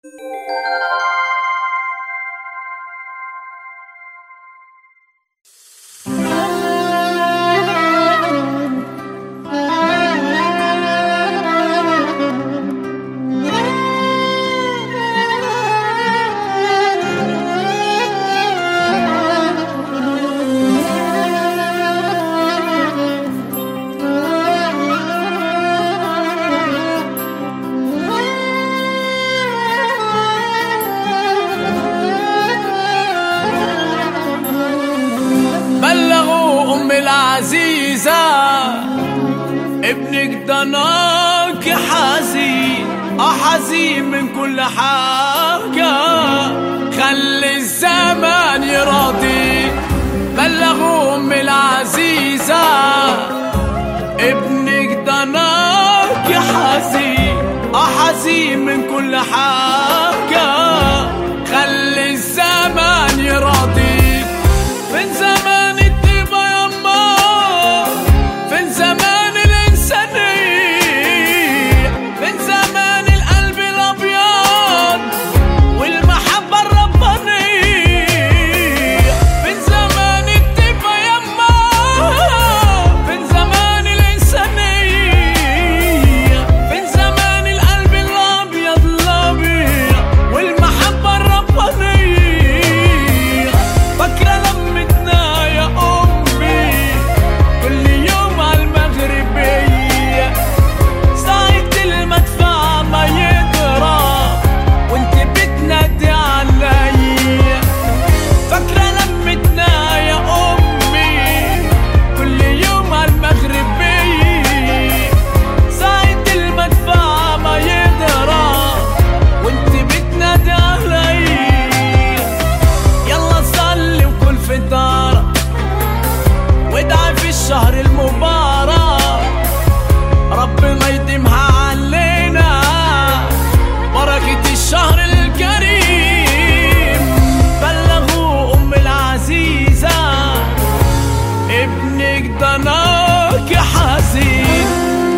عزيزة ابنك ضناك حزين حزين من كل حاجة، خلي الزمان يراضي. بلغوا أم العزيزة ابنك ضناك حزين حزين من كل حاجة، خلي الزمان يراضي. من زمان الطيبة يما، من زمان الإنسانية، من زمان القلب الأبيض والمحبة الربانية. من زمان الطيبة يما، من زمان الإنسانية، من زمان القلب الأبيض الأبيض والمحبة الربانية. فاكرة لمتنا يا أمي كل يوم عالمغربية، ساعة المدفع ما يضرب وانت بتنادي عليا. فاكرة لمتنا يا أمي كل يوم عالمغربية، ساعة المدفع ما يضرب وانت بتنادي عليا. يلا صلي وكل فطارة وادعي في الشهر المبارك، ربنا يديمها علينا بركة الشهر الكريم. بلغوا أم العزيزة ابنك ضناك حزين.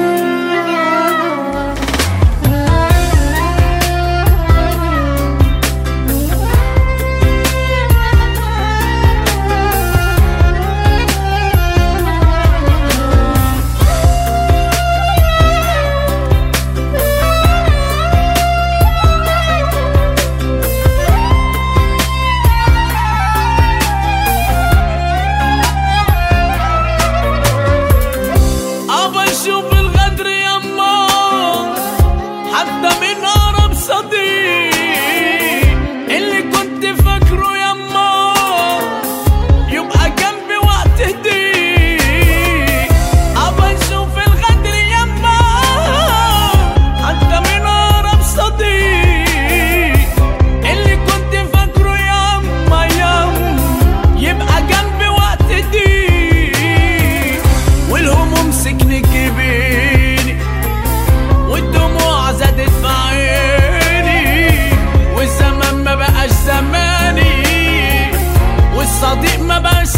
شوف الغدر يما حتى من أقرب صديق، اللي كنت فاكره يما يبقى جنبي وقت ضيق. أبا نشوف الغدر يما حتى من أقرب صديق، اللي كنت فاكره يما يبقى جنبي وقت ضيق. والهموم سكنت جبيني والدموع زادت في عيني، والزمان ما بقاش زماني والصديق ما بقاش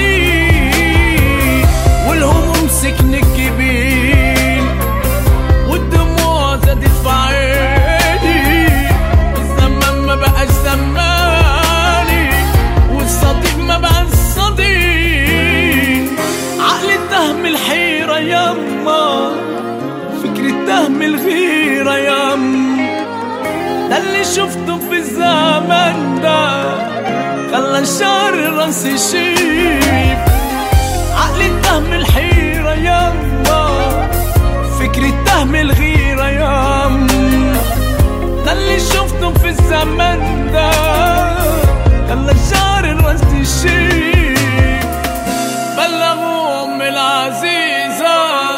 صديق. والهموم سكنت جبيني والدموع زادت في عيني، والزمان ما بقاش زماني والصديق ما بقاش صديق. عقلي اتهم الحيرة يما، فكري اتهم الغيرة يما، ده اللي شفته في الزمن ده خلى شعر راسي يشيب. عقلي اتهم الحيرة يما، فكري اتهم الغيرة يما، ده اللي شفته في الزمن ده خلى شعر راسي يشيب. بلغوا أم العزيزة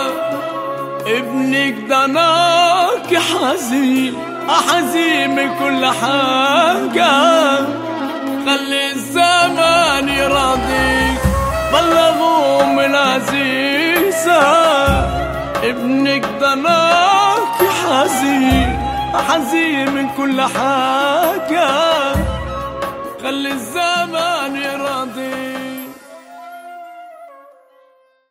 ابنك ضناك حزين حزين من كل حاجة، خلي الزمان يراضيك. بلغوا أم العزيزة ابنك ضناك حزين حزين من كل حاجة، خلي الزمان